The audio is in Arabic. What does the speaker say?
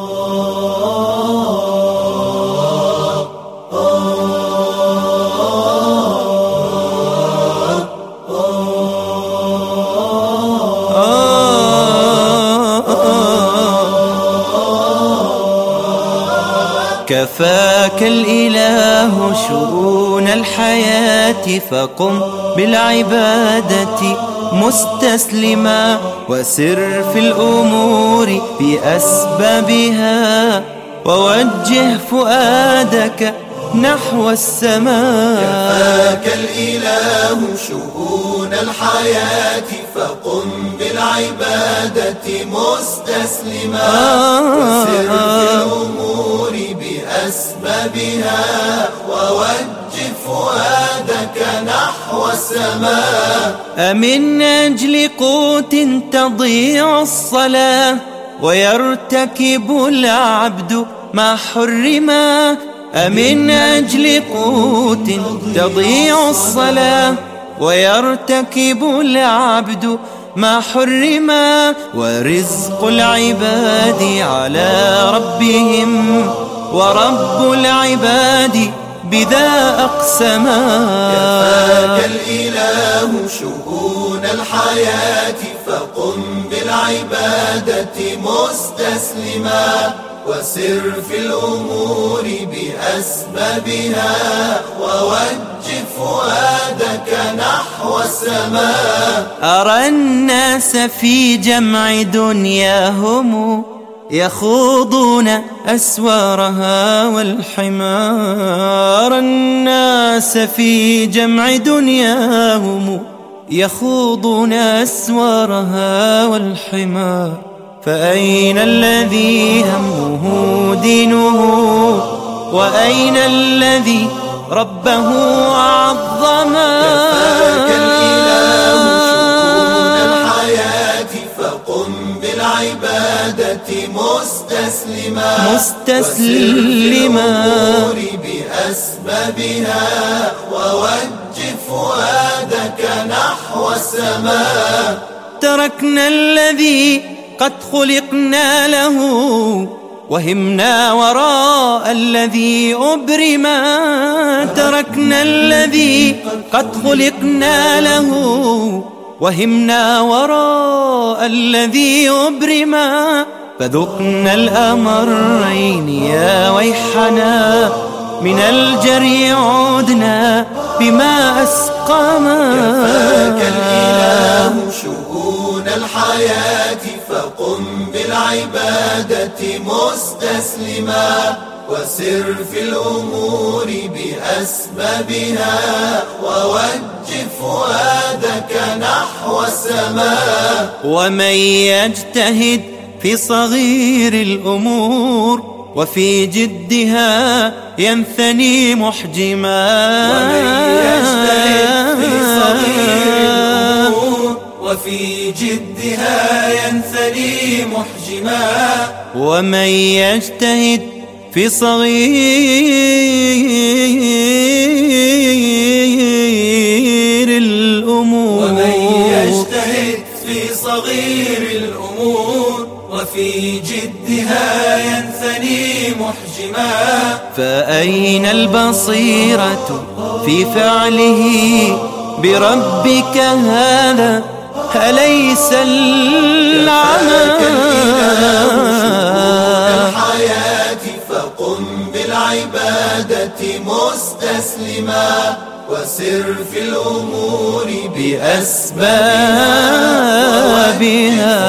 كفاك الإله شؤون الحياة فقم بالعبادة مستسلما وسر في الأمور بأسبابها ووجه فؤادك نحو السماء. كفاك الإله شؤون الحياة فقم بالعبادة مستسلما وسر في الأمور بأسبابها ووجه فؤادك نحو السماء. أمن أجل قوت تضيع الصلاة ويرتكب العبد ما حرما. أمن أجل قوت تضيع الصلاة ويرتكب العبد ما حرما. ورزق العباد على ربهم ورب العباد بذا أقسما. كفاك الإله شؤون الحياة فقم بالعبادة مستسلما وسر في الأمور بأسبابها ووجه فؤادك نحو السماء. أرى الناس في جمع دنياهم يخوضون أسوارها والحمار. الناس في جمع دنياهم يخوضون أسوارها والحمار. فأين الذي همه دينه وأين الذي ربه عظما. كفاك الإله شؤون الحياة فقم بالعبادة مستسلما وسر في الأمور بأسبابها ووجه فؤادك نحو السماء. تركنا الذي قد خلقنا له وهمنا وراء الذي أبرما. تركنا الذي قد خلقنا له وهمنا وراء الذي أبرما. فذقنا الأمرين يا ويحنا من الجري عدنا بما أسقما. كفاك الإله شؤون الحياة فقم بالعبادة مستسلما وسر في الأمور بأسبابها ووجه فؤادك نحو السماء. ومن يجتهد في صغير الأمور وفي جدها ينثني محجما. ومن يجتهد في صغير الأمور وفي جدها ينثني محجما. ومن يجتهد في صغير الأمور ومن يجتهد في صغير الأمور وفي جدها ينثني محجما. فأين البصيرة في فعله بربك هذا أليس العمى. الحياة فقم بالعبادة مستسلما وسر في الأمور بأسبابها